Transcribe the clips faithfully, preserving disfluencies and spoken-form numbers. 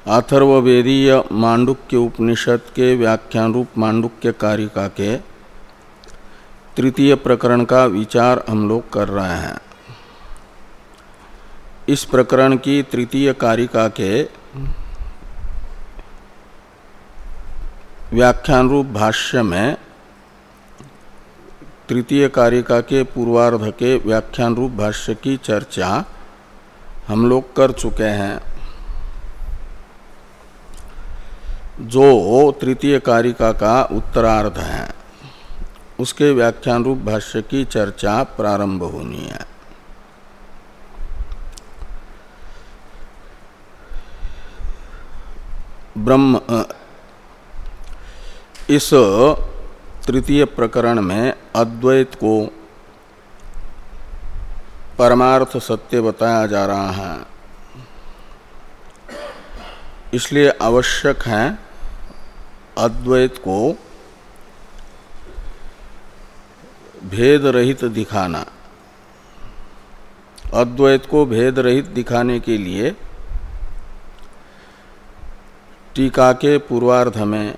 अथर्ववेदीय मांडुक्य उपनिषद के व्याख्यान रूप मांडुक्य कारिका के तृतीय प्रकरण का विचार हम लोग कर रहे हैं। इस प्रकरण की तृतीय कारिका के व्याख्यान रूप भाष्य में तृतीय कारिका के पूर्वार्ध के व्याख्यान रूप भाष्य की चर्चा हम लोग कर चुके हैं। जो तृतीय कारिका का उत्तरार्ध है उसके व्याख्यान रूप भाष्य की चर्चा प्रारंभ होनी है। ब्रह्म इस तृतीय प्रकरण में अद्वैत को परमार्थ सत्य बताया जा रहा है, इसलिए आवश्यक है अद्वैत को भेद रहित दिखाना। अद्वैत को भेद रहित दिखाने के लिए टीका के पूर्वार्ध में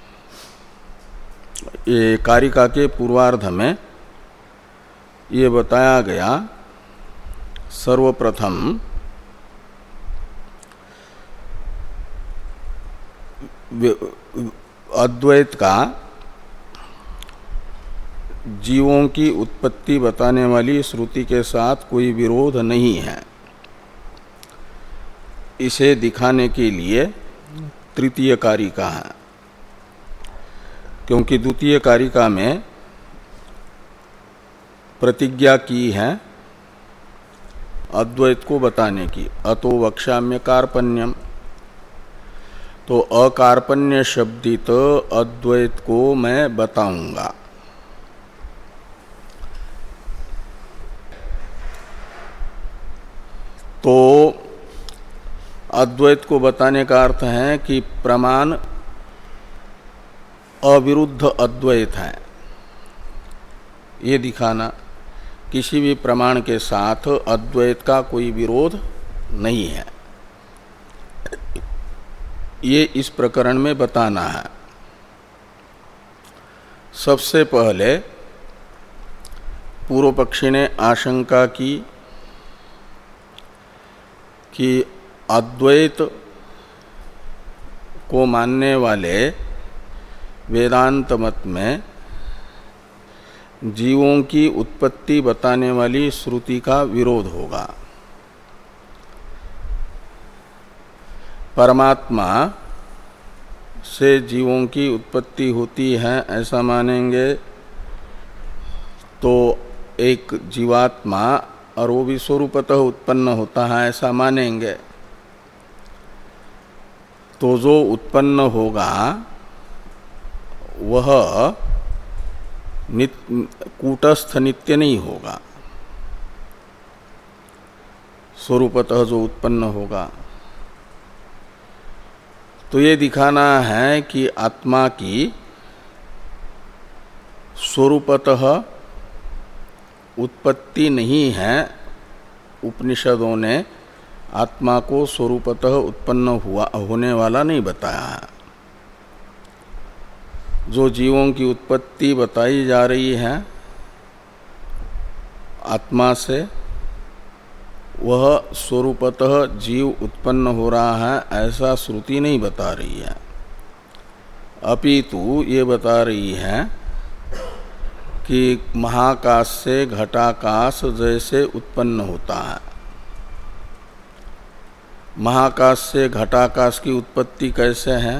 ये कारिका के पूर्वार्ध में ये बताया गया। सर्वप्रथम अद्वैत का जीवों की उत्पत्ति बताने वाली श्रुति के साथ कोई विरोध नहीं है, इसे दिखाने के लिए तृतीय कारिका है। क्योंकि द्वितीय कारिका में प्रतिज्ञा की है अद्वैत को बताने की, अतो वक्ष्याम्य कार्पण्यम। तो अकार्पण्य शब्दित अद्वैत को मैं बताऊंगा। तो अद्वैत को बताने का अर्थ है कि प्रमाण अविरुद्ध अद्वैत है, ये दिखाना। किसी भी प्रमाण के साथ अद्वैत का कोई विरोध नहीं है, ये इस प्रकरण में बताना है। सबसे पहले पूर्व पक्षी ने आशंका की कि अद्वैत को मानने वाले वेदांत मत में जीवों की उत्पत्ति बताने वाली श्रुति का विरोध होगा। परमात्मा से जीवों की उत्पत्ति होती है ऐसा मानेंगे तो एक जीवात्मा और वो भी स्वरूपतः उत्पन्न होता है ऐसा मानेंगे, तो जो उत्पन्न होगा वह नित्य कूटस्थ नित्य नहीं होगा। स्वरूपतः जो उत्पन्न होगा, तो ये दिखाना है कि आत्मा की स्वरूपतः उत्पत्ति नहीं है। उपनिषदों ने आत्मा को स्वरूपतः उत्पन्न हुआ होने वाला नहीं बताया है। जो जीवों की उत्पत्ति बताई जा रही है आत्मा से, वह स्वरूपतः जीव उत्पन्न हो रहा है ऐसा श्रुति नहीं बता रही है, अपितु ये बता रही है कि महाकाश से घटाकाश जैसे उत्पन्न होता है। महाकाश से घटाकाश की उत्पत्ति कैसे है?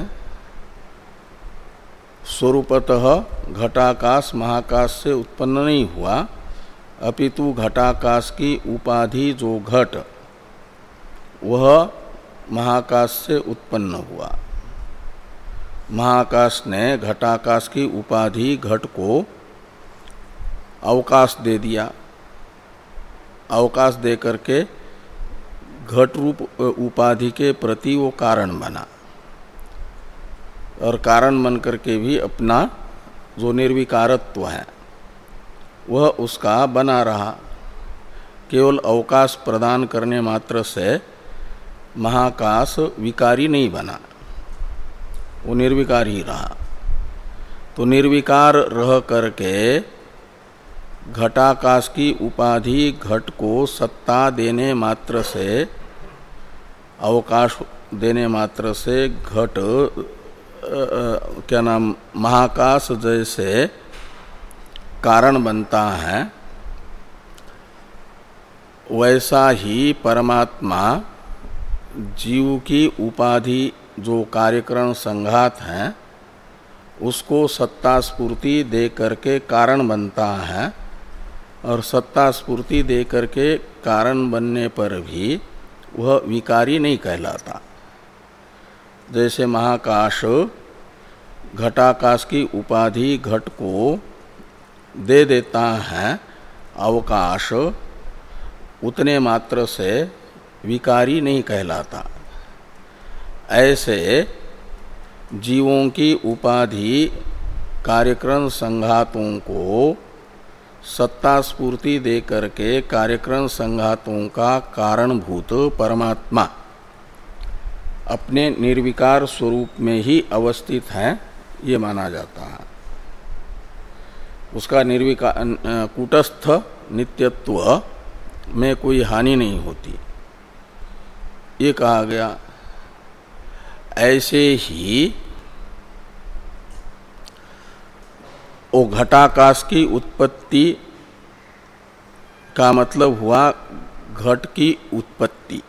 स्वरूपतः घटाकाश महाकाश से उत्पन्न नहीं हुआ, अपितु घटाकाश की उपाधि जो घट वह महाकाश से उत्पन्न हुआ। महाकाश ने घटाकाश की उपाधि घट को अवकाश दे दिया। अवकाश दे करके घट रूप उपाधि के प्रति वो कारण बना, और कारण बन करके भी अपना जो निर्विकारत्व है वह उसका बना रहा। केवल अवकाश प्रदान करने मात्र से महाकाश विकारी नहीं बना, वो निर्विकार ही रहा। तो निर्विकार रह करके घटाकाश की उपाधि घट को सत्ता देने मात्र से, अवकाश देने मात्र से घट क्या नाम महाकाश जैसे कारण बनता है, वैसा ही परमात्मा जीव की उपाधि जो कार्यकरण संघात है उसको सत्ता स्फूर्ति दे करके कारण बनता है, और सत्ता स्फूर्ति दे करके कारण बनने पर भी वह विकारी नहीं कहलाता। जैसे महाकाश घटाकाश की उपाधि घट को दे देता है अवकाश, उतने मात्र से विकारी नहीं कहलाता। ऐसे जीवों की उपाधि कार्यक्रम संघातों को सत्ता स्फूर्ति दे करके कार्यक्रम संघातों का कारणभूत परमात्मा अपने निर्विकार स्वरूप में ही अवस्थित है, ये माना जाता है। उसका निर्विकार कूटस्थ नित्यत्व में कोई हानि नहीं होती, ये कहा गया। ऐसे ही वो घटाकाश की उत्पत्ति का मतलब हुआ घट की उत्पत्ति।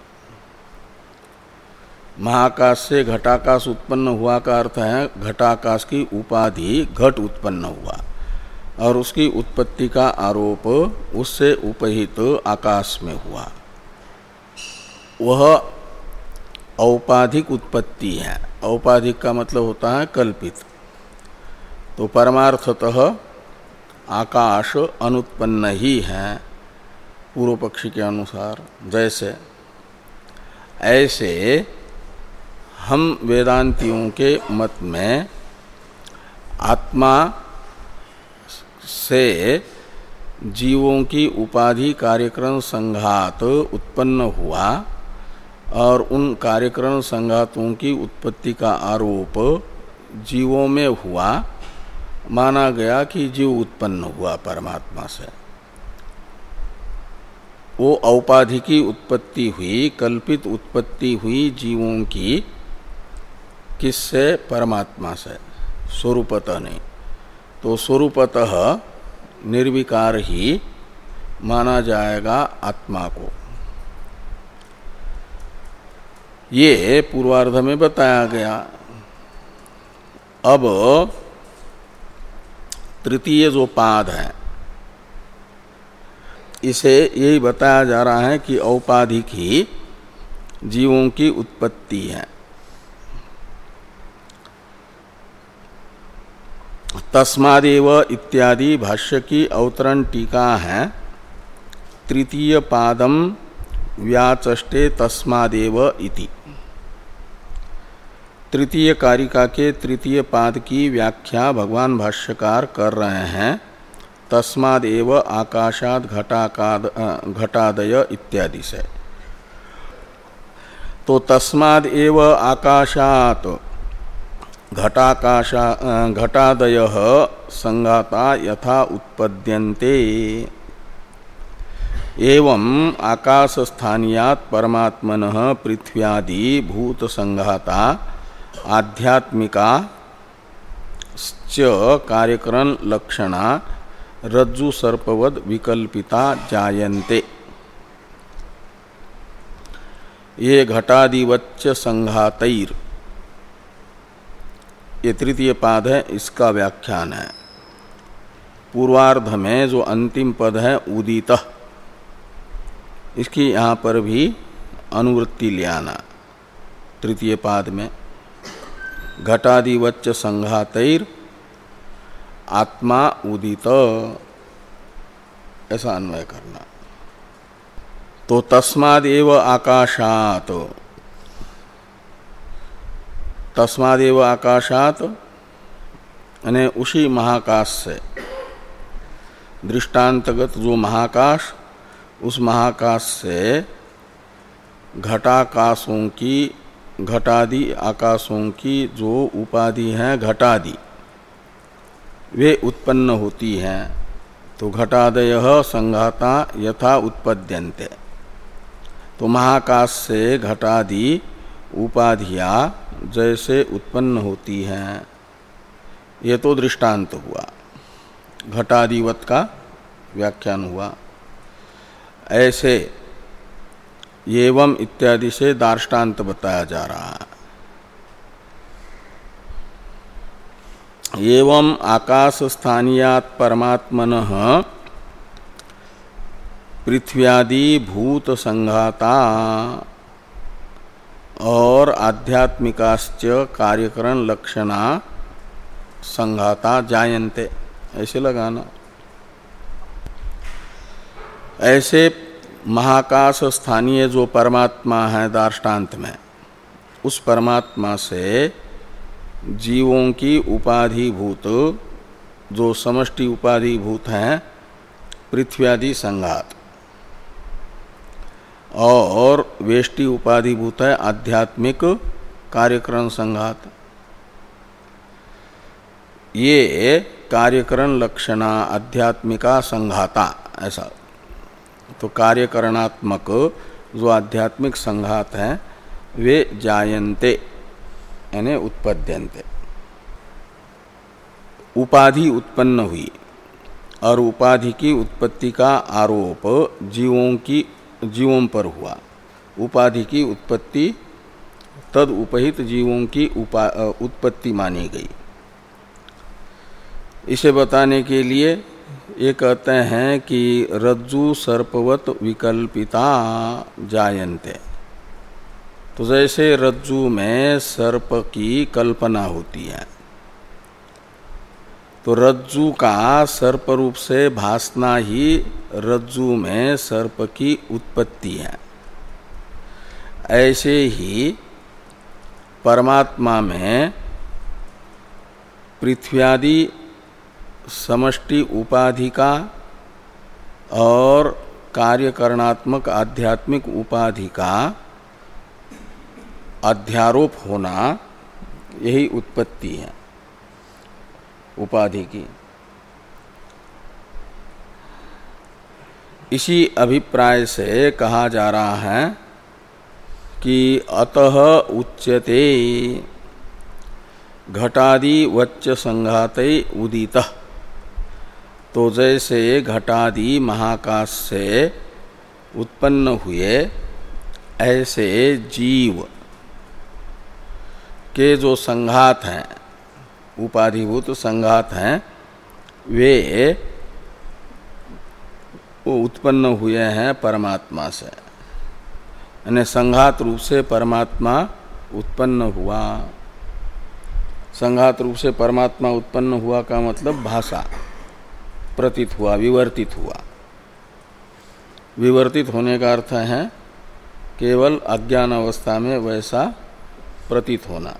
महाकाश से घटाकाश उत्पन्न हुआ का अर्थ है घटाकाश की उपाधि घट उत्पन्न हुआ, और उसकी उत्पत्ति का आरोप उससे उपहित आकाश में हुआ। वह औपाधिक उत्पत्ति है। औपाधिक का मतलब होता है कल्पित। तो परमार्थतः आकाश अनुत्पन्न ही है पूर्व पक्षी के अनुसार। जैसे ऐसे हम वेदांतियों के मत में आत्मा से जीवों की उपाधि कार्यक्रम संघात उत्पन्न हुआ, और उन कार्यक्रम संघातों की उत्पत्ति का आरोप जीवों में हुआ, माना गया कि जीव उत्पन्न हुआ परमात्मा से। वो औपाधिकी उत्पत्ति हुई, कल्पित उत्पत्ति हुई जीवों की, किससे? परमात्मा से, स्वरूपतः नहीं। तो स्वरूपतः निर्विकार ही माना जाएगा आत्मा को। ये पूर्वार्ध में बताया गया। अब तृतीय जो पाद है, इसे यही बताया जा रहा है कि औपाधिक ही जीवों की उत्पत्ति है। तस्मादेव इत्यादि भाष्य की अवतरण टीका है। तृतीय पादम व्याचष्टे तस्मादेव इति। तृतीय कारिका के तृतीय पाद की व्याख्या भगवान भाष्यकार कर रहे हैं तस्मादेव आकाशाद घटाकाद घटादय इत्यादि से। तो तस्मादेव आकाशात घटाकाशा घटादयः संगाता यथा उत्पद्यन्ते एवं आकाशस्थानीयात् परमात्मनः पृथ्व्यादि भूत संघाता आध्यात्मिका च कार्यकरण लक्षणा रज्जु सर्पवद विकल्पिता जायन्ते। ये घटादिवच्च संघातैर, ये तृतीय पाद है, इसका व्याख्यान है। पूर्वार्ध में जो अंतिम पद है उदितः, इसकी यहाँ पर भी अनुवृत्ति ले आना। तृतीय पाद में घटादिवच्च संघातैर आत्मा उदित, ऐसा अन्वय करना। तो तस्मादेव आकाशात, तस्मादेव आकाशात यानी उसी महाकाश से, दृष्टांतगत जो महाकाश, उस महाकाश से घटाकाशों की घटादि आकाशों की जो उपाधि हैं घटादि वे उत्पन्न होती हैं। तो घटादयः संघाता यथा उत्पद्यन्ते, तो महाकाश से घटादि उपाधियां जैसे उत्पन्न होती हैं, ये तो दृष्टांत हुआ, घटादिवत का व्याख्यान हुआ। ऐसे एवं इत्यादि से दार्ष्टान्त बताया जा रहा है। एवं आकाश स्थानीयात् परमात्मनः पृथ्व्यादि भूत संघाता और आध्यात्मिकाश्च कार्यकरण लक्षणा संघाता जायन्ते, ऐसे लगाना। ऐसे महाकाश स्थानीय जो परमात्मा है दार्ष्टान्त में, उस परमात्मा से जीवों की उपाधिभूत जो समष्टि उपाधिभूत हैं पृथ्व्यादि संघात, और वेष्टि उपाधिभूत है आध्यात्मिक कार्यकरण संघात, ये कार्यकरण लक्षणा आध्यात्मिका संघाता, ऐसा। तो कार्यकरणात्मक जो आध्यात्मिक संघात हैं वे जायन्ते यानी उत्पद्यन्ते, उपाधि उत्पन्न हुई, और उपाधि की उत्पत्ति का आरोप जीवों की जीवों पर हुआ। उपाधि की उत्पत्ति तद उपहित जीवों की उपा, उत्पत्ति मानी गई। इसे बताने के लिए ये कहते हैं कि रज्जु सर्पवत विकल्पिता जायन्ते, तो जैसे रज्जु में सर्प की कल्पना होती है, तो रज्जु का सर्प रूप से भासना ही रज्जु में सर्प की उत्पत्ति है। ऐसे ही परमात्मा में पृथ्व्यादि समष्टि उपाधि का और कार्यकरणात्मक आध्यात्मिक उपाधि का अध्यारोप होना, यही उत्पत्ति है उपाधि की। इसी अभिप्राय से कहा जा रहा है कि अतः उच्यते घटादि वच्च संघाते उदितः, तो जैसे घटादि महाकाश से उत्पन्न हुए, ऐसे जीव के जो संघात हैं, उपाधिभूत संघात हैं, वे उत्पन्न हुए हैं परमात्मा से, यानी संघात रूप से परमात्मा उत्पन्न हुआ। संघात रूप से परमात्मा उत्पन्न हुआ का मतलब भाषा प्रतीत हुआ, विवर्तित हुआ। विवर्तित होने का अर्थ है केवल अज्ञान अवस्था में वैसा प्रतीत होना।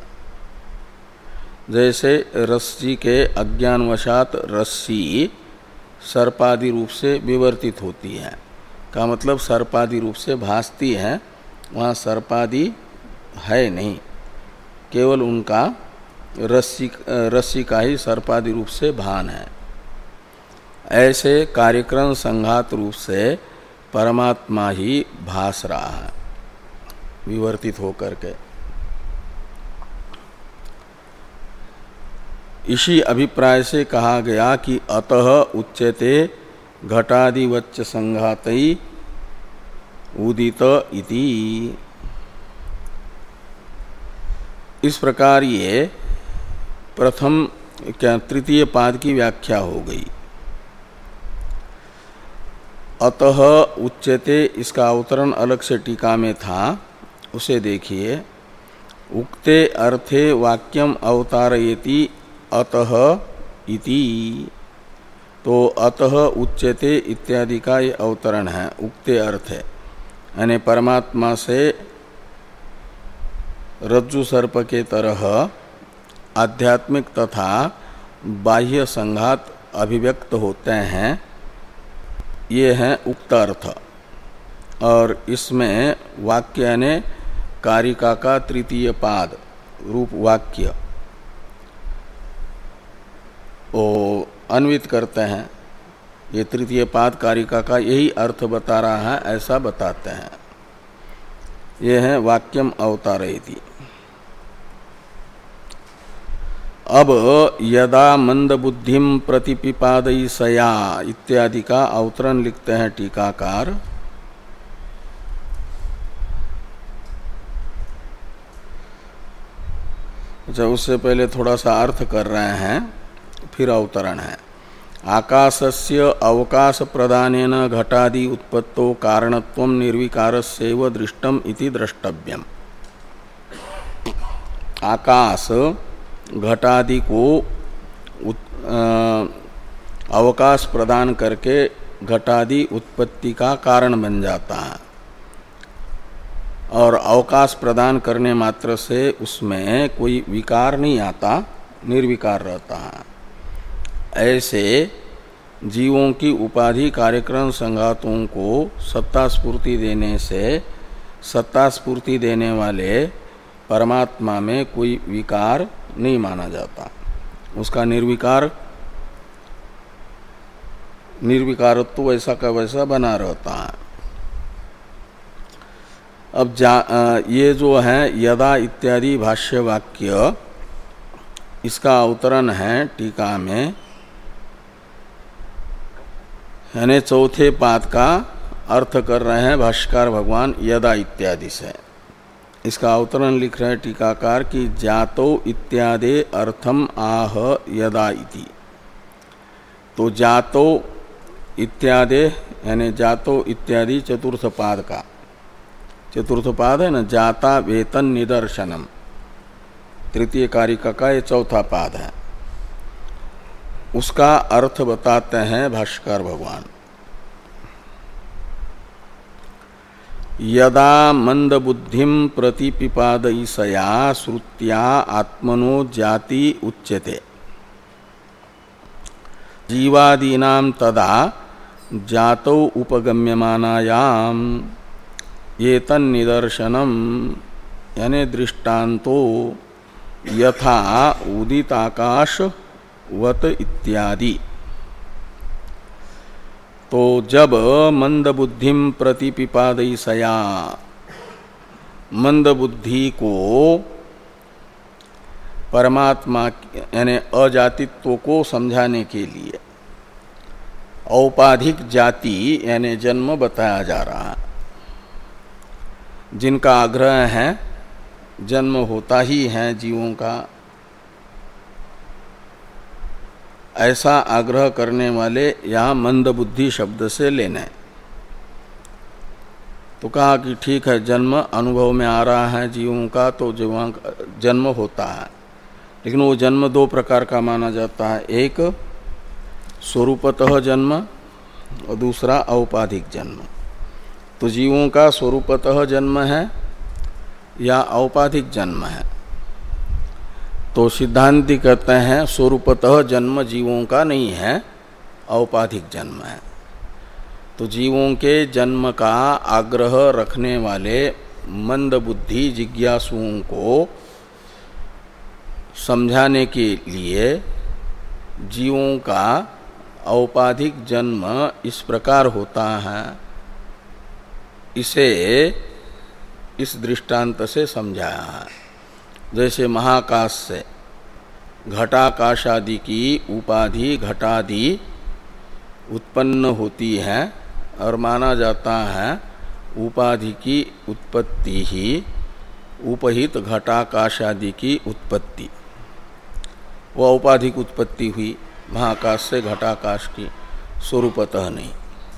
जैसे रस्सी के अज्ञानवशात रस्सी सर्पादि रूप से विवर्तित होती है, का मतलब सर्पादि रूप से भासती है, वहाँ सर्पादि है नहीं, केवल उनका रस्सी रस्सी का ही सर्पादि रूप से भान है। ऐसे कार्यक्रम संघात रूप से परमात्मा ही भास रहा है विवर्तित होकर के। इसी अभिप्राय से कहा गया कि अतः उच्यते घटादिवच्च संघातई उदित इति। इस प्रकार ये प्रथम क्या तृतीय पाद की व्याख्या हो गई। अतः उच्यते, इसका अवतरण अलग से टीका में था, उसे देखिए। उक्ते अर्थे वाक्यम अवतारयति अतः इति, तो अतः उच्यते इत्यादि का ये अवतरण है, उक्ते अर्थ है, यानी परमात्मा से रज्जु सर्प के तरह आध्यात्मिक तथा बाह्य संघात अभिव्यक्त होते हैं, ये है उक्त अर्थ। और इसमें वाक्य यानी कारिका का तृतीय पाद रूप वाक्य वो अन्वित करते हैं। ये तृतीय पाद कारिका का यही अर्थ बता रहा है, ऐसा बताते हैं। ये है वाक्यम अवतारयति। अब यदा मंद बुद्धिम प्रतिपिपादयिसया इत्यादि का अवतरण लिखते हैं टीकाकार। अच्छा, उससे पहले थोड़ा सा अर्थ कर रहे हैं, फिर अवतरण है। आकाशस्य अवकाश प्रदानेन घटादि उत्पत्तो कारणत्वं निर्विकारस्यैव दृष्टम इति द्रष्टव्यम। आकाश घटादि को अवकाश प्रदान करके घटादि उत्पत्ति का कारण बन जाता है, और अवकाश प्रदान करने मात्र से उसमें कोई विकार नहीं आता, निर्विकार रहता है। ऐसे जीवों की उपाधि कार्यक्रम संघातों को सत्ता स्फूर्ति देने से सत्ता स्फूर्ति देने वाले परमात्मा में कोई विकार नहीं माना जाता, उसका निर्विकार निर्विकारत्व तो वैसा का वैसा बना रहता है। अब जा, ये जो है यदा इत्यादि भाष्य वाक्य, इसका अवतरण है टीका में, यानी चौथे पाद का अर्थ कर रहे हैं भाष्यकार भगवान यदा इत्यादि से। इसका अवतरण लिख रहे हैं टीकाकार कि जातो इत्यादि अर्थम आह यदा इति। तो जातो इत्यादि यानी जातो इत्यादि चतुर्थ पाद का, चतुर्थ पाद है ना, जाता वेतन निदर्शनम, तृतीय कारिका का ये चौथा पाद है। उसका अर्थ बताते हैं भाष्यकार भगवान। यदा मंद बुद्धिम प्रतिपिपादयिसया श्रुत्या आत्मनो जाति उच्यते जीवादीनां तदा जातौ उपगम्यमानायाम एतन् निदर्शनम यानी दृष्टान्तो यथा उदिताकाश वत इत्यादि। तो जब मंद बुद्धिम प्रतिपिपादयिसया, मंद बुद्धि को परमात्मा यानी अजातित्व को समझाने के लिए औपाधिक जाति यानी जन्म बताया जा रहा है। जिनका आग्रह है जन्म होता ही है जीवों का, ऐसा आग्रह करने वाले यहाँ मंद बुद्धि शब्द से लेने। तो कहा कि ठीक है, जन्म अनुभव में आ रहा है जीवों का, तो जीवों का जन्म होता है, लेकिन वो जन्म दो प्रकार का माना जाता है। एक स्वरूपतः जन्म और दूसरा औपाधिक जन्म। तो जीवों का स्वरूपतः जन्म है या औपाधिक जन्म है? तो सिद्धांती कहते हैं स्वरूपतः जन्म जीवों का नहीं है, औपाधिक जन्म है। तो जीवों के जन्म का आग्रह रखने वाले मंद बुद्धि जिज्ञासुओं को समझाने के लिए जीवों का औपाधिक जन्म इस प्रकार होता है, इसे इस दृष्टांत से समझाया है। जैसे महाकाश से घटाकाश आदि की उपाधि घटादि उत्पन्न होती है और माना जाता है उपाधि की उत्पत्ति ही उपहित घटाकाश आदि की उत्पत्ति, वह औपाधिक उत्पत्ति हुई महाकाश से घटाकाश की, स्वरूपतः नहीं।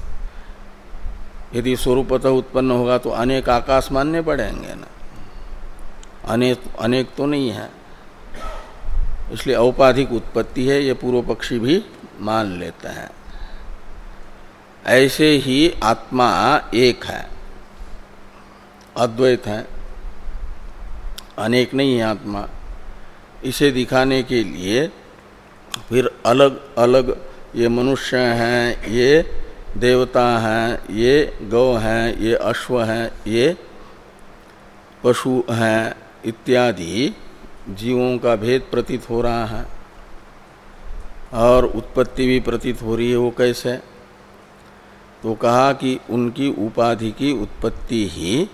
यदि स्वरूपतः उत्पन्न होगा तो अनेक आकाश मानने पड़ेंगे ना, अनेक अनेक तो नहीं है, इसलिए औपाधिक उत्पत्ति है, ये पूर्व पक्षी भी मान लेते हैं। ऐसे ही आत्मा एक है, अद्वैत है, अनेक नहीं है आत्मा। इसे दिखाने के लिए फिर अलग अलग ये मनुष्य हैं, ये देवता हैं, ये गौ हैं, ये अश्व हैं, ये पशु हैं इत्यादि जीवों का भेद प्रतीत हो रहा है और उत्पत्ति भी प्रतीत हो रही है। वो कैसे? तो कहा कि उनकी उपाधि की उत्पत्ति ही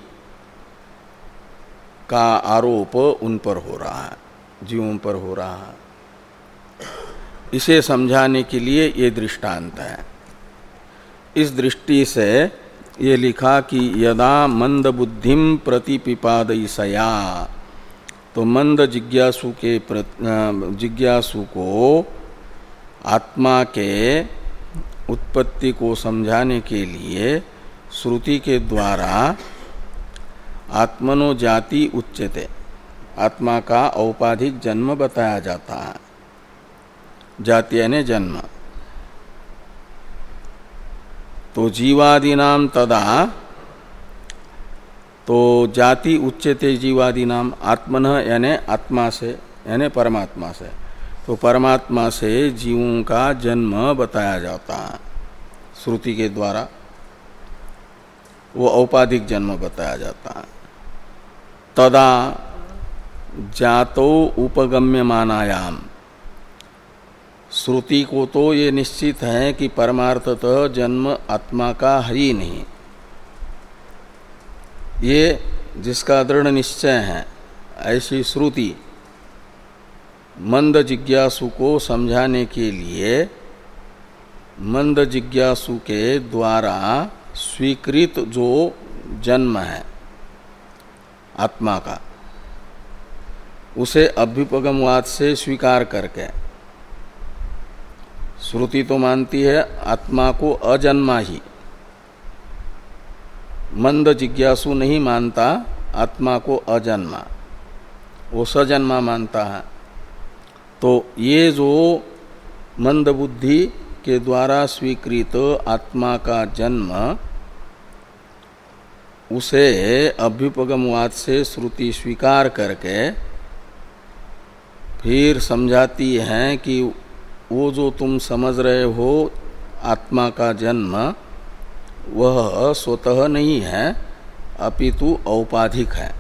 का आरोप उन पर हो रहा है, जीवों पर हो रहा है। इसे समझाने के लिए ये दृष्टांत है। इस दृष्टि से ये लिखा कि यदा मंद बुद्धिम प्रतिपिपादयिसया, तो मंद जिज्ञासु के जिज्ञासु को आत्मा के उत्पत्ति को समझाने के लिए श्रुति के द्वारा आत्मनो जाति उच्यते, आत्मा का औपाधिक जन्म बताया जाता है। जाति यानी जन्म। तो जीवादीनाम तदा, तो जाति उच्यते जीवादीनाम आत्मनः यानी आत्मा से, यानी परमात्मा से। तो परमात्मा से जीवों का जन्म बताया जाता है श्रुति के द्वारा, वो औपाधिक जन्म बताया जाता है। तदा जातो उपगम्यमानायाम, श्रुति को तो ये निश्चित है कि परमार्थतः जन्म आत्मा का है ही नहीं, ये जिसका दृढ़ निश्चय है, ऐसी श्रुति मंद जिज्ञासु को समझाने के लिए मंद जिज्ञासु के द्वारा स्वीकृत जो जन्म है आत्मा का, उसे अभ्युपगमवाद से स्वीकार करके, श्रुति तो मानती है आत्मा को अजन्मा ही, मंद जिज्ञासु नहीं मानता आत्मा को अजन्मा, वो सजन्मा मानता है। तो ये जो मंद बुद्धि के द्वारा स्वीकृत आत्मा का जन्म, उसे अभ्युपगमवाद से श्रुति स्वीकार करके फिर समझाती है कि वो जो तुम समझ रहे हो आत्मा का जन्म, वह स्वतः नहीं है, अपितु औपाधिक है।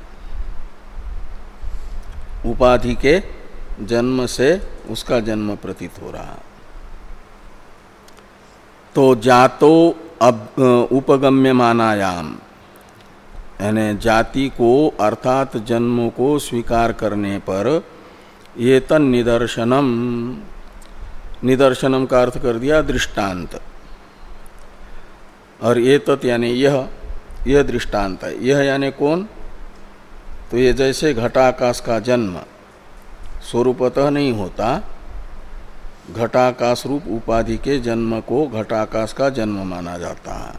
उपाधि के जन्म से उसका जन्म प्रतीत हो रहा। तो जातो उपगम्यमानायाम, यानी जाति को अर्थात जन्मों को स्वीकार करने पर ये तन निदर्शनम, निदर्शनम का अर्थ कर दिया दृष्टांत, और ये तत् यानी यह यह दृष्टांत है। यह यानी कौन? तो ये जैसे घटाकाश का जन्म स्वरूपतः नहीं होता, घटाकाश रूप उपाधि के जन्म को घटाकाश का जन्म माना जाता है,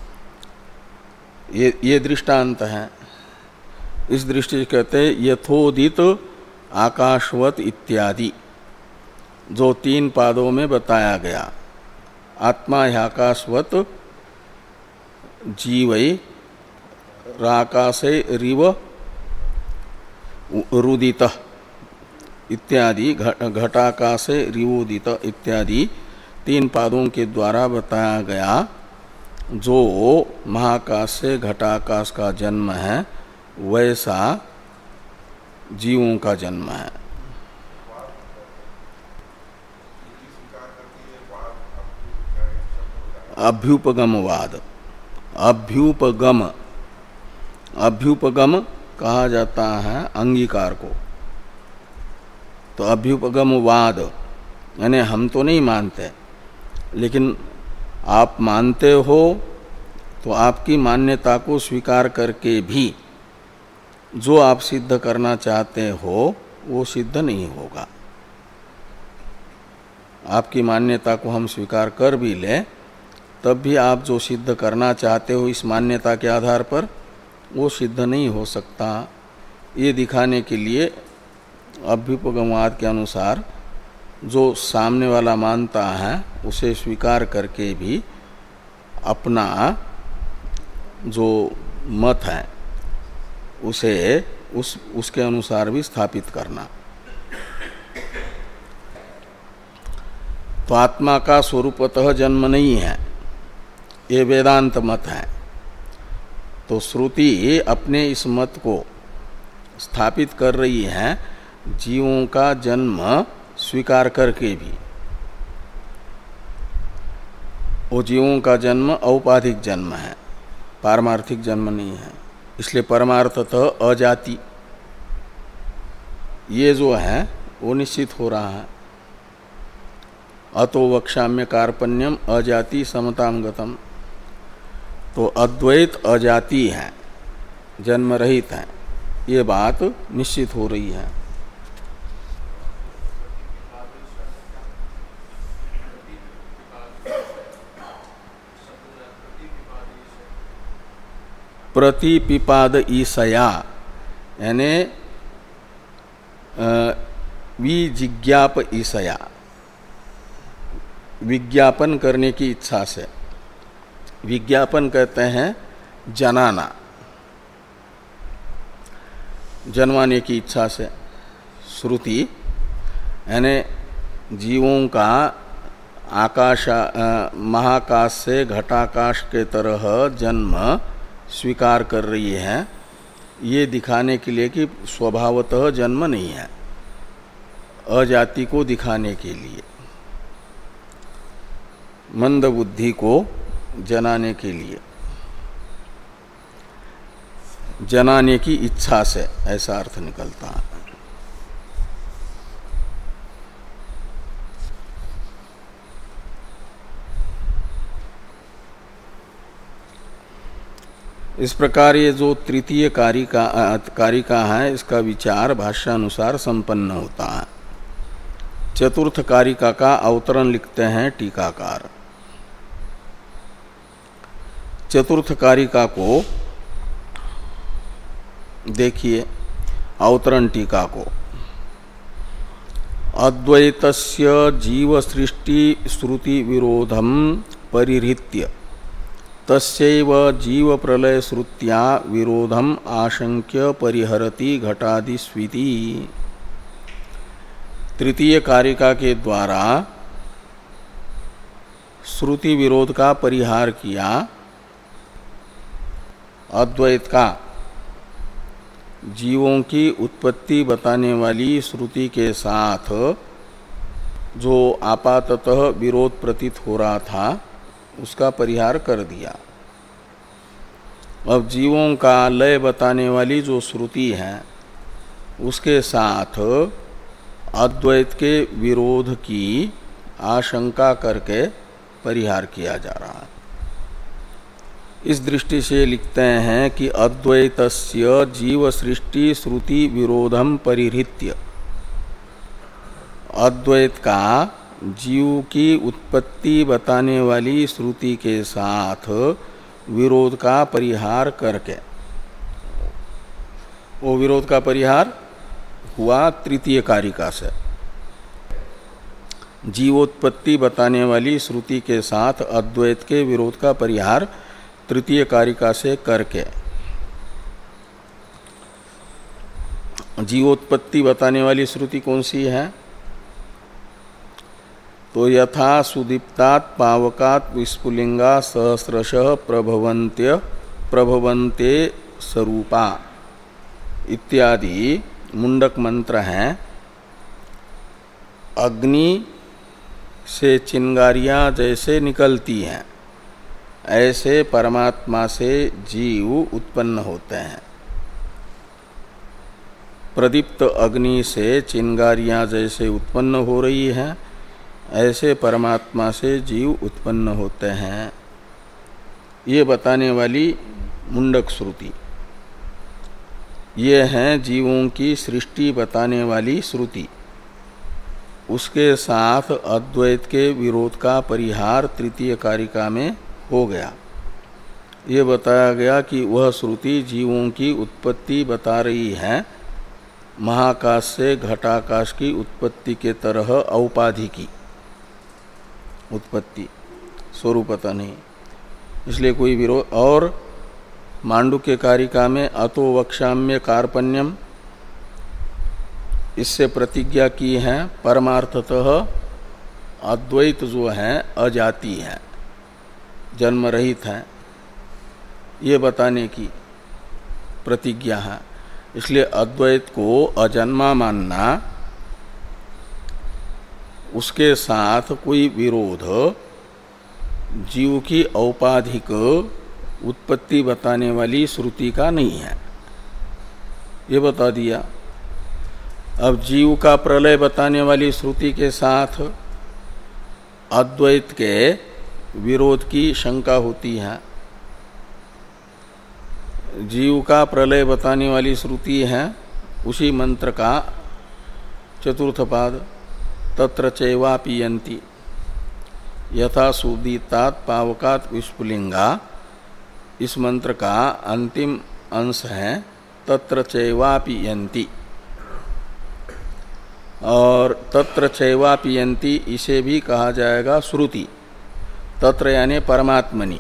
ये ये दृष्टांत है। इस दृष्टि से कहते हैं यथोदित आकाशवत इत्यादि, जो तीन पादों में बताया गया। आत्मा आकाशवत जीवै राकाशे रिव रुदित इत्यादि, घटाकाशे रिवोदित इत्यादि तीन पादों के द्वारा बताया गया जो महाकाश से घटाकाश का जन्म है, वैसा जीवों का जन्म है। अभ्युपगमवाद, अभ्युपगम, अभ्युपगम कहा जाता है अंगीकार को। तो अभ्युपगमवाद यानी हम तो नहीं मानते, लेकिन आप मानते हो तो आपकी मान्यता को स्वीकार करके भी जो आप सिद्ध करना चाहते हो वो सिद्ध नहीं होगा। आपकी मान्यता को हम स्वीकार कर भी लें तब भी आप जो सिद्ध करना चाहते हो इस मान्यता के आधार पर, वो सिद्ध नहीं हो सकता। ये दिखाने के लिए अभ्युपगमवाद के अनुसार जो सामने वाला मानता है उसे स्वीकार करके भी अपना जो मत है उसे उस उसके अनुसार भी स्थापित करना। तो आत्मा का स्वरूपतः जन्म नहीं है, ये वेदांत मत है। तो श्रुति अपने इस मत को स्थापित कर रही है जीवों का जन्म स्वीकार करके भी। वो जीवों का जन्म औपाधिक जन्म है, पारमार्थिक जन्म नहीं है, इसलिए परमार्थतः अजाति ये जो है वो निश्चित हो रहा है। अतो वक्षाम्य कार्पण्यम अजाति समताम गतम, तो अद्वैत अजाति है, जन्म रहित है, ये बात निश्चित हो रही है। प्रतिपिपाद ईसया यानी विजिज्ञाप ईसया, विज्ञापन करने की इच्छा से। विज्ञापन कहते हैं जनाना, जन्माने की इच्छा से। श्रुति यानी जीवों का आकाश महाकाश से घटाकाश के तरह जन्म स्वीकार कर रही है, ये दिखाने के लिए कि स्वभावतः जन्म नहीं है, अजाति को दिखाने के लिए, मंद बुद्धि को जनाने के लिए, जनाने की इच्छा से, ऐसा अर्थ निकलता है। इस प्रकार ये जो तृतीय कारिका कारिका है, इसका विचार भाष्यानुसार संपन्न होता है। चतुर्थ कारिका का अवतरण लिखते हैं टीकाकार। चतुर्थ कारिका को देखिए, अवतरण टीका को। अद्वैतस्य जीव सृष्टि श्रुति विरोधम परिहृत्य तस्यैव जीव प्रलय श्रुत्या विरोधम आशंक्य परिहरति घटादिस्विति। तृतीय कारिका के द्वारा श्रुति विरोध का परिहार किया, अद्वैत का जीवों की उत्पत्ति बताने वाली श्रुति के साथ जो आपाततः विरोध प्रतीत हो रहा था, उसका परिहार कर दिया। अब जीवों का लय बताने वाली जो श्रुति है, उसके साथ अद्वैत के विरोध की आशंका करके परिहार किया जा रहा है। इस दृष्टि से लिखते हैं कि अद्वैतस्य जीव सृष्टि श्रुति विरोधम परिहृत्य, अद्वैत का जीव की उत्पत्ति बताने वाली श्रुति के साथ विरोध का परिहार करके, वो विरोध का परिहार हुआ तृतीय कारिका से। जीवोत्पत्ति बताने वाली श्रुति के साथ अद्वैत के विरोध का परिहार तृतीय कारिका से करके, जीवोत्पत्ति बताने वाली श्रुति कौन सी है? तो यथा सुदीप्तात् पावकात् विस्फुलिंगा सहस्रशः प्रभवन्त्य प्रभवन्ते स्वरूपा इत्यादि मुंडक मंत्र हैं। अग्नि से चिंगारियां जैसे निकलती हैं, ऐसे परमात्मा से जीव उत्पन्न होते हैं। प्रदीप्त अग्नि से चिंगारियां जैसे उत्पन्न हो रही हैं, ऐसे परमात्मा से जीव उत्पन्न होते हैं, ये बताने वाली मुंडक श्रुति। ये हैं जीवों की सृष्टि बताने वाली श्रुति। उसके साथ अद्वैत के विरोध का परिहार तृतीय कारिका में हो गया। ये बताया गया कि वह श्रुति जीवों की उत्पत्ति बता रही है, महाकाश से घटाकाश की उत्पत्ति के तरह औपाधि की उत्पत्ति, स्वरूपतः नहीं। इसलिए कोई विरोध। और मांडुक्य कारिका में अतो वक्षाम्य कार्पण्यम, इससे प्रतिज्ञा की है परमार्थतः अद्वैत जो है अजाति है, जन्म रहित है, ये बताने की प्रतिज्ञा है। इसलिए अद्वैत को अजन्मा मानना, उसके साथ कोई विरोध जीव की औपाधिक उत्पत्ति बताने वाली श्रुति का नहीं है, ये बता दिया। अब जीव का प्रलय बताने वाली श्रुति के साथ अद्वैत के विरोध की शंका होती है। जीव का प्रलय बताने वाली श्रुति है उसी मंत्र का चतुर्थ पाद, तत्र चैवापियन्ति यथा सुदीतात पावकात विस्फुलिंगा। इस मंत्र का अंतिम अंश है तत्र चैवापियन्ति, और तत्र चैवापियन्ति इसे भी कहा जाएगा श्रुति। तत्र यानी परमात्मनि,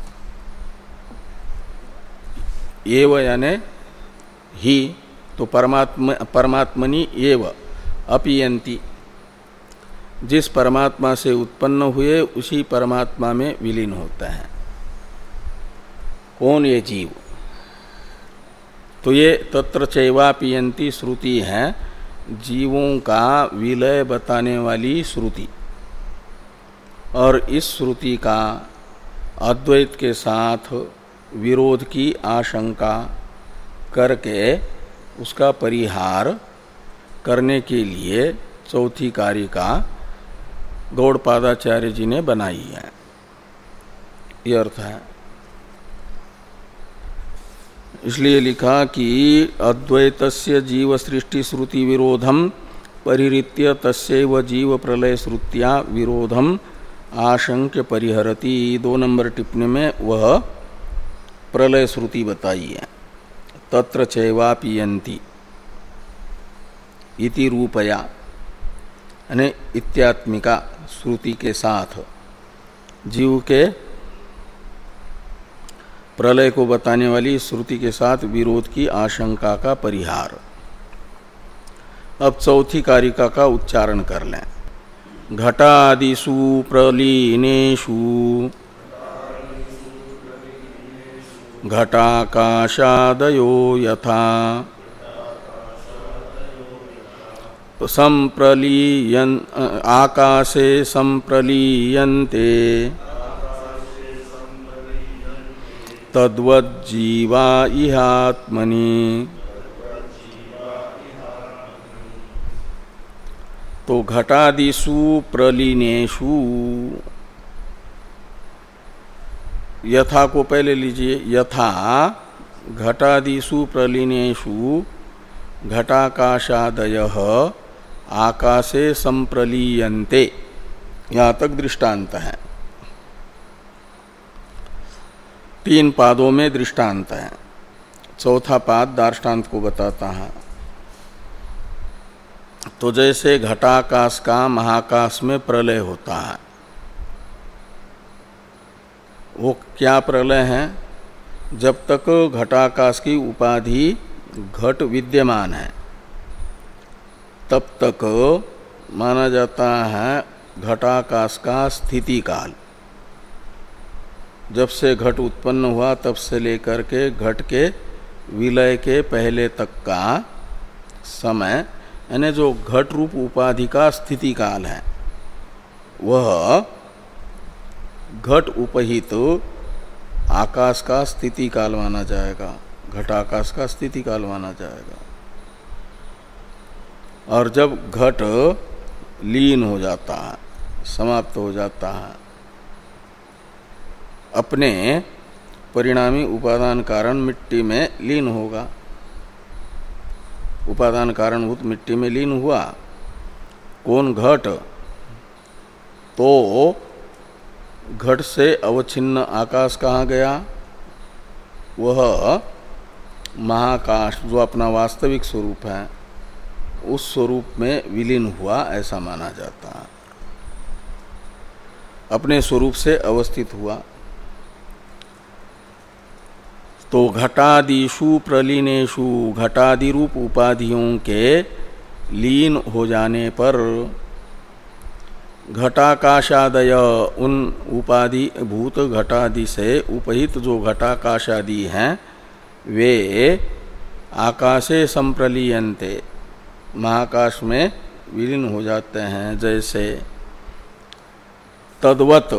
एव यानी ही, तो परमात्मा परमात्मनि एव अपियन्ति, जिस परमात्मा से उत्पन्न हुए उसी परमात्मा में विलीन होता है। कौन? ये जीव। तो ये तत्र चैवापियन्ति श्रुति है जीवों का विलय बताने वाली श्रुति, और इस श्रुति का अद्वैत के साथ विरोध की आशंका करके उसका परिहार करने के लिए चौथी कारिका गौड़पादाचार्य जी ने बनाई है, ये अर्थ है। इसलिए लिखा कि अद्वैतस्य जीव सृष्टि श्रुति विरोधम परिहृत्य तस्यैव जीव प्रलय श्रुत्या विरोधम आशंक्य परिहरति। दो नंबर टिप्पणी में वह प्रलय श्रुति बताई है, तत्र चैवापियन्ति इति रूपया, यानी इत्यात्मिका श्रुति के साथ जीव के प्रलय को बताने वाली श्रुति के साथ विरोध की आशंका का परिहार। अब चौथी कारिका का उच्चारण कर लें। घटादिषु प्रलीनेषु घटाकाशादयो यथा संप्रलीयन आकाशे संप्रलीयन्ते तद्वज्जीवा इहात्मनि। तो घटादिषु प्रलीनेषु, यथा को पहले लीजिए। यथा घटादिषु प्रलीनेषु घटाकाशादयः आकाशे संप्रलीयन्ते, यहाँ तक दृष्टांत है। तीन पादों में दृष्टांत है, चौथा पाद दार्ष्टान्त को बताता है। तो जैसे घटाकाश का महाकाश में प्रलय होता है, वो क्या प्रलय है? जब तक घटाकाश की उपाधि घट विद्यमान है तब तक माना जाता है घटाकाश का स्थिति काल। जब से घट उत्पन्न हुआ तब से लेकर के घट के विलय के पहले तक का समय, यानी जो घट रूप उपाधि का स्थिति काल है, वह घट उपहित आकाश का स्थिति काल माना जाएगा, घटाकाश का स्थिति काल माना जाएगा। और जब घट लीन हो जाता है, समाप्त हो जाता है, अपने परिणामी उपादान कारण मिट्टी में लीन होगा। उपादान कारणभूत मिट्टी में लीन हुआ कौन? घट। तो घट से अवच्छिन्न आकाश कहाँ गया? वह महाकाश जो अपना वास्तविक स्वरूप है उस स्वरूप में विलीन हुआ, ऐसा माना जाता है। अपने स्वरूप से अवस्थित हुआ। तो घटादिषु प्रलीनेषु, घटादि रूप उपाधियों के लीन हो जाने पर घटाकाशादय उन उपाधि भूत घटादि से उपहित जो घटाकाशादि हैं वे आकाशे संप्रलीयन्ते महाकाश में विलीन हो जाते हैं। जैसे तद्वत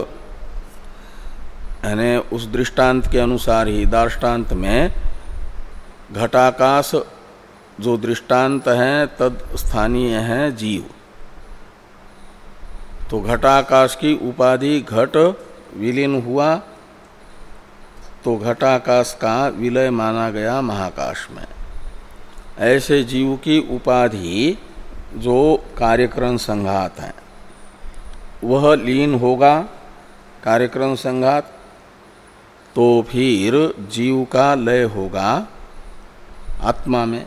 यानी उस दृष्टांत के अनुसार ही दार्ष्टान्त में घटाकाश जो दृष्टांत है तद स्थानीय है जीव। तो घटाकाश की उपाधि घट विलीन हुआ तो घटाकाश का विलय माना गया महाकाश में। ऐसे जीव की उपाधि जो कार्यक्रम संघात है वह लीन होगा कार्यक्रम संघात, तो फिर जीव का लय होगा आत्मा में।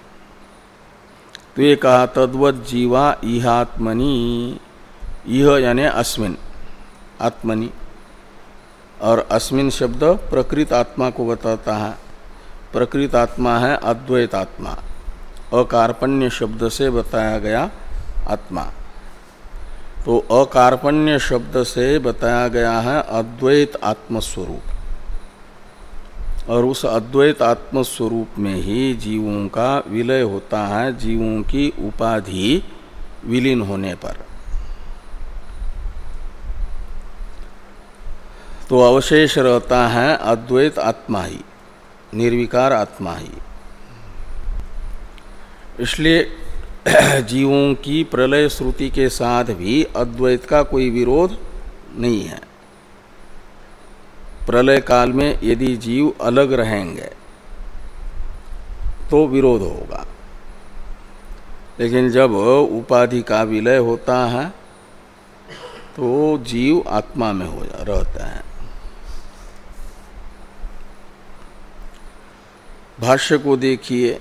तो ये कहा तद्वत जीवा इहात्मनि, यह यानी अस्मिन आत्मनि, और अस्मिन शब्द प्रकृत आत्मा को बताता है। प्रकृत आत्मा है अद्वैत आत्मा, अकार्पण्य शब्द से बताया गया आत्मा। तो अकार्पण्य शब्द से बताया गया है अद्वैत आत्मस्वरूप, और उस अद्वैत आत्मस्वरूप में ही जीवों का विलय होता है जीवों की उपाधि विलीन होने पर। तो अवशेष रहता है अद्वैत आत्मा ही, निर्विकार आत्मा ही। इसलिए जीवों की प्रलय श्रुति के साथ भी अद्वैत का कोई विरोध नहीं है। प्रलय काल में यदि जीव अलग रहेंगे तो विरोध होगा, लेकिन जब उपाधि का विलय होता है तो जीव आत्मा में हो रहता है। भाष्य को देखिए,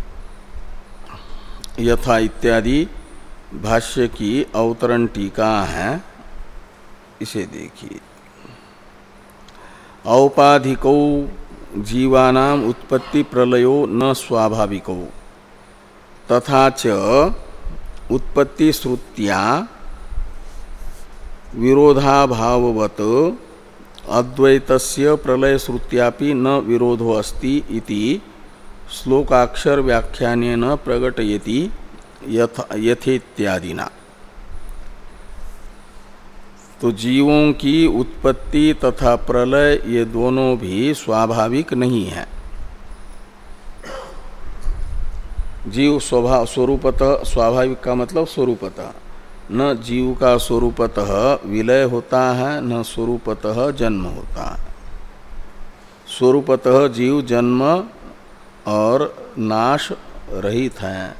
यथा इत्यादि भाष्य की अवतरण टीका है, इसे देखिए। औपाधिको जीवानाम उत्पत्ति प्रलयो न स्वाभाविको तथा च उत्पत्ति श्रुत्या विरोधाभाववत् अद्वैतस्य प्रलय श्रुत्यापि न विरोधो अस्ति इति श्लोकाक्षर व्याख्यानेन प्रकटयति यथेत्यादिना। तो जीवों की उत्पत्ति तथा प्रलय ये दोनों भी स्वाभाविक नहीं है। जीव स्वभाव स्वरूपतः, स्वाभाविक का मतलब स्वरूपतः, न जीव का स्वरूपतः विलय होता है न स्वरूपतः जन्म होता है। स्वरूपतः जीव जन्म और नाश रहित है।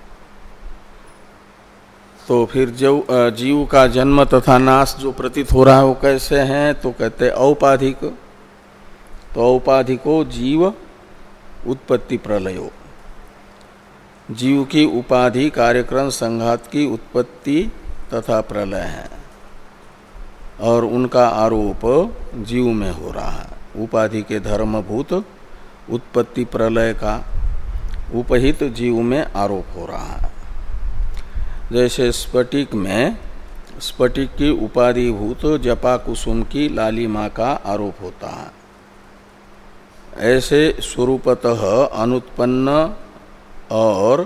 तो फिर जो जीव का जन्म तथा नाश जो प्रतीत हो रहा है वो कैसे हैं, तो कहते हैं औपाधिक। तो औपाधिको जीव उत्पत्ति प्रलयो, जीव की उपाधि कार्यक्रम संघात की उत्पत्ति तथा प्रलय है, और उनका आरोप जीव में हो रहा है। उपाधि के धर्मभूत उत्पत्ति प्रलय का उपहित जीव में आरोप हो रहा है। जैसे स्फटिक में स्फटिक की उपाधिभूत जपा कुसुम की लालिमा का आरोप होता है, ऐसे स्वरूपतः अनुत्पन्न और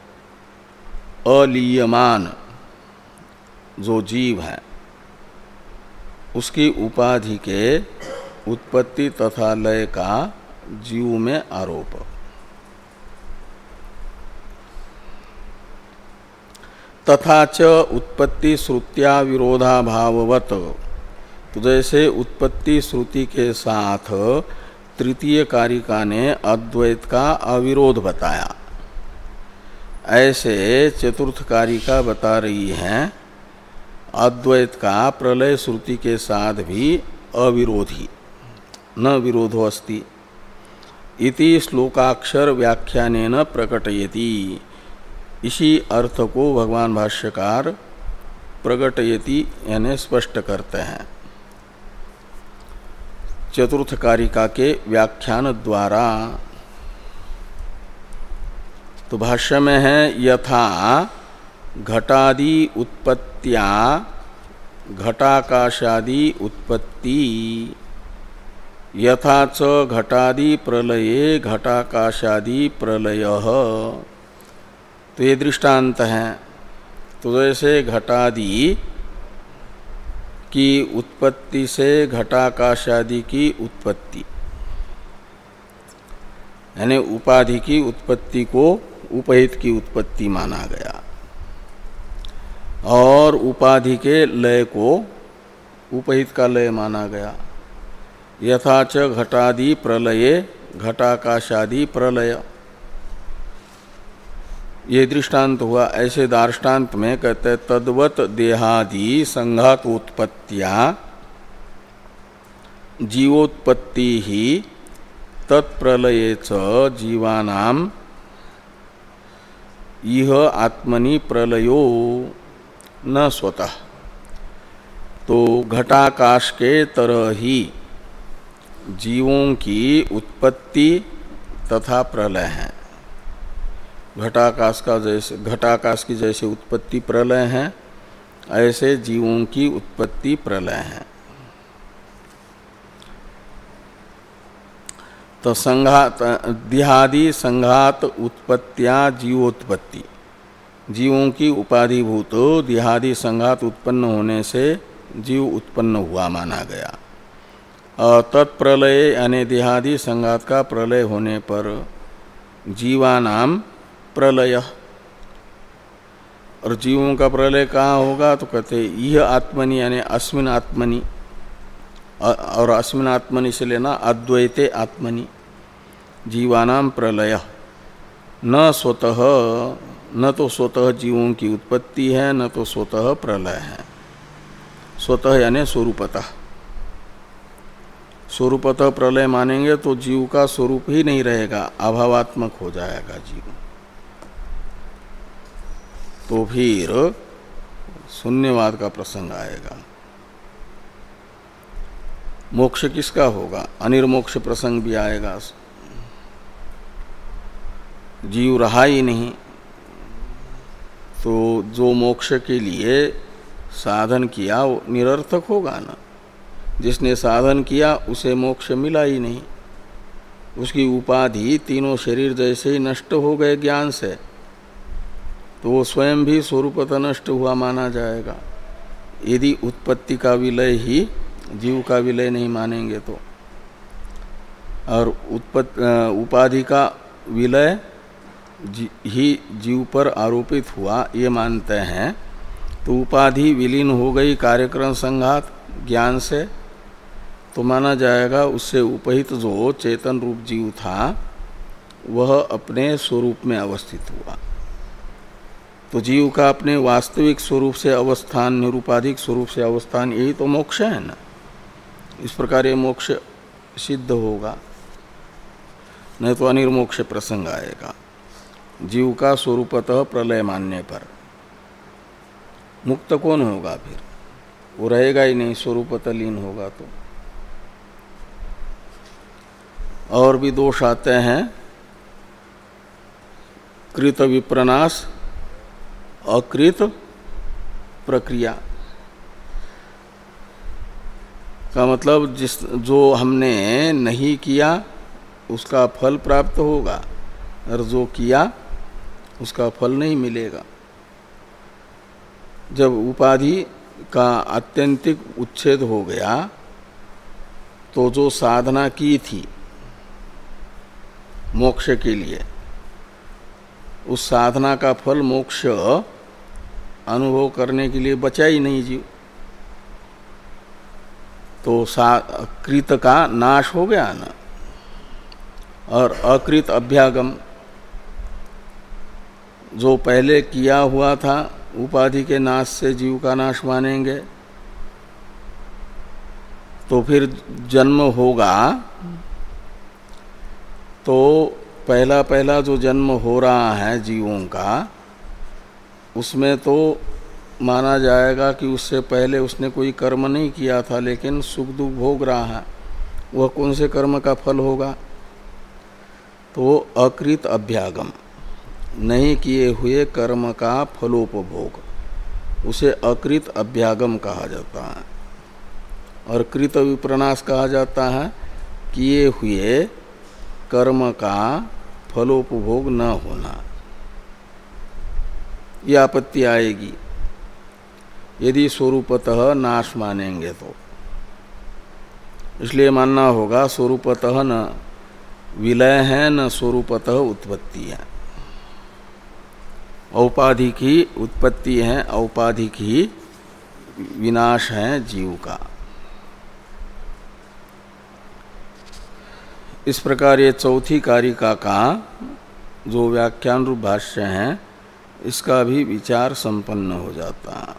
अलीयमान जो जीव है उसकी उपाधि के उत्पत्ति तथा लय का जीव में आरोप। तथा च उत्पत्ति श्रुत्या विरोधाभाववत, तो जैसे उत्पत्ति श्रुति के साथ तृतीय कारिका ने अद्वैत का अविरोध बताया, ऐसे चतुर्थ कारिका बता रही है अद्वैत का प्रलय श्रुति के साथ भी अविरोधी, न विरोधो अस्ति इति श्लोकाक्षर व्याख्यानेन प्रकटयति। इसी अर्थ को भगवान भाष्यकार प्रकटयति यानी स्पष्ट करते हैं चतुर्थ कारिका के व्याख्यान द्वारा। तो भाष्य में है यथा घटादि उत्पत्त्या घटाकाशादि उत्पत्ति यथा च घटादि प्रलये घटाकाशादि प्रलयः। तो ये दृष्टांत हैं। तो जैसे घटादि की उत्पत्ति से घटाकाशादि की उत्पत्ति, यानी उपाधि की उत्पत्ति को उपहित की उत्पत्ति माना गया, और उपाधि के लय को उपहित का लय माना गया। यथा च घटादि प्रलये घटाकाशादि प्रलय, ये दृष्टांत हुआ। ऐसे दार्ष्टान्त में कहते तद्वत देहादि संघातोत्पत्त्या जीवोत्पत्ति ही तत्प्रलये च जीवानाम इह आत्मनि प्रलयो न स्वतः। तो घटाकाश के तरह ही जीवों की उत्पत्ति तथा प्रलय है। घटाकाश का जैसे घटाकाश की जैसे उत्पत्ति प्रलय है, ऐसे जीवों की उत्पत्ति प्रलय है। तो संघात देहादि संघात उत्पत्तिया जीवोत्पत्ति, जीवों की उपाधिभूत देहादि संघात उत्पन्न होने से जीव उत्पन्न हुआ माना गया। और तत्प्रलय यानी देहादि संघात का प्रलय होने पर जीवानाम प्रलय, और जीवों का प्रलय कहाँ होगा? तो कहते यह आत्मनि यानी अस्मिन आत्मनि, और अस्मिन आत्मनि से लेना अद्वैते आत्मनि। जीवानाम प्रलय न स्वतः, न तो स्वतः जीवों की उत्पत्ति है, न तो स्वतः प्रलय है। स्वतः यानी स्वरूपतः, स्वरूपतः प्रलय मानेंगे तो जीव का स्वरूप ही नहीं रहेगा, अभावात्मक हो जाएगा जीव। तो फिर शून्यवाद का प्रसंग आएगा। मोक्ष किसका होगा? अनिर्मोक्ष प्रसंग भी आएगा। जीव रहा ही नहीं, तो जो मोक्ष के लिए साधन किया वो निरर्थक होगा ना। जिसने साधन किया उसे मोक्ष मिला ही नहीं। उसकी उपाधि तीनों शरीर जैसे ही नष्ट हो गए ज्ञान से, तो वो स्वयं भी स्वरूपतः नष्ट हुआ माना जाएगा। यदि उत्पत्ति का विलय ही जीव का विलय नहीं मानेंगे तो, और उत्पत्ति उपाधि का विलय जी, ही जीव पर आरोपित हुआ ये मानते हैं, तो उपाधि विलीन हो गई कार्यक्रम संघात ज्ञान से, तो माना जाएगा उससे उपहित जो चेतन रूप जीव था वह अपने स्वरूप में अवस्थित हुआ। तो जीव का अपने वास्तविक स्वरूप से अवस्थान, निरूपाधिक स्वरूप से अवस्थान, यही तो मोक्ष है ना। इस प्रकार ये मोक्ष सिद्ध होगा, नहीं तो अनिर्मोक्ष प्रसंग आएगा। जीव का स्वरूपतः प्रलय मानने पर मुक्त कौन होगा? फिर वो रहेगा ही नहीं, स्वरूपतः लीन होगा। तो और भी दोष आते हैं, कृत विप्रनाश, अकृत प्रक्रिया का मतलब जिस जो हमने नहीं किया उसका फल प्राप्त होगा, और जो किया उसका फल नहीं मिलेगा। जब उपाधि का आत्यंतिक उच्छेद हो गया तो जो साधना की थी मोक्ष के लिए, उस साधना का फल मोक्ष अनुभव करने के लिए बचा ही नहीं जीव। तो कृत का नाश हो गया ना, और अकृत अभ्यागम, जो पहले किया हुआ था उपाधि के नाश से जीव का नाश मानेंगे, तो फिर जन्म होगा तो पहला पहला जो जन्म हो रहा है जीवों का, उसमें तो माना जाएगा कि उससे पहले उसने कोई कर्म नहीं किया था, लेकिन सुख दुख भोग रहा है। वह कौन से कर्म का फल होगा? तो अकृत अभ्यागम, नहीं किए हुए कर्म का फलोपभोग, उसे अकृत अभ्यागम कहा जाता है। और कृत विप्रनाश कहा जाता है किए हुए कर्म का फलोपभोग न होना। ये आपत्ति आएगी यदि स्वरूपतः नाश मानेंगे तो। इसलिए मानना होगा स्वरूपतः न विलय है न स्वरूपतः उत्पत्ति है। औपाधिक ही उत्पत्ति है, औपाधिक ही विनाश है जीव का। इस प्रकार ये चौथी कारिका का जो व्याख्यान रूप भाष्य है इसका भी विचार संपन्न हो जाता है।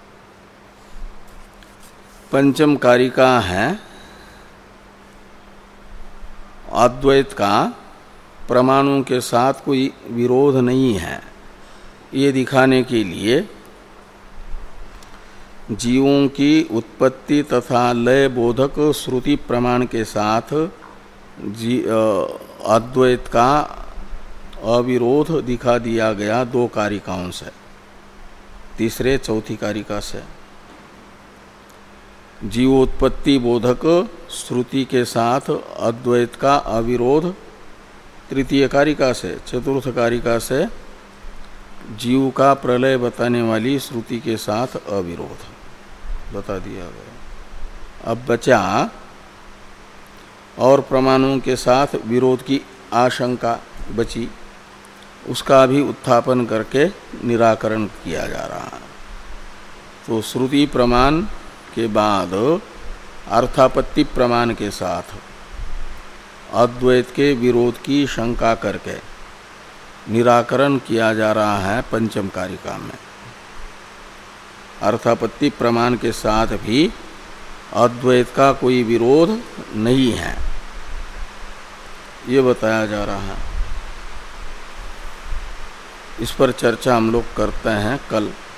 पंचम कारिका है अद्वैत का प्रमाणों के साथ कोई विरोध नहीं है, ये दिखाने के लिए जीवों की उत्पत्ति तथा लय बोधक श्रुति प्रमाण के साथ जी अद्वैत का अविरोध दिखा दिया गया दो कारिकाओं से, तीसरे चौथी कारिका से। जीवोत्पत्ति बोधक श्रुति के साथ अद्वैत का अविरोध तृतीय कारिका से, चतुर्थ कारिका से जीव का प्रलय बताने वाली श्रुति के साथ अविरोध बता दिया गया। अब बचा और प्रमाणों के साथ विरोध की आशंका बची, उसका भी उत्थापन करके निराकरण किया जा रहा है। तो श्रुति प्रमाण के बाद अर्थापत्ति प्रमाण के साथ अद्वैत के विरोध की शंका करके निराकरण किया जा रहा है पंचम कारिका में। अर्थापत्ति प्रमाण के साथ भी अद्वैत का कोई विरोध नहीं है, ये बताया जा रहा है। इस पर चर्चा हम लोग करते हैं कल।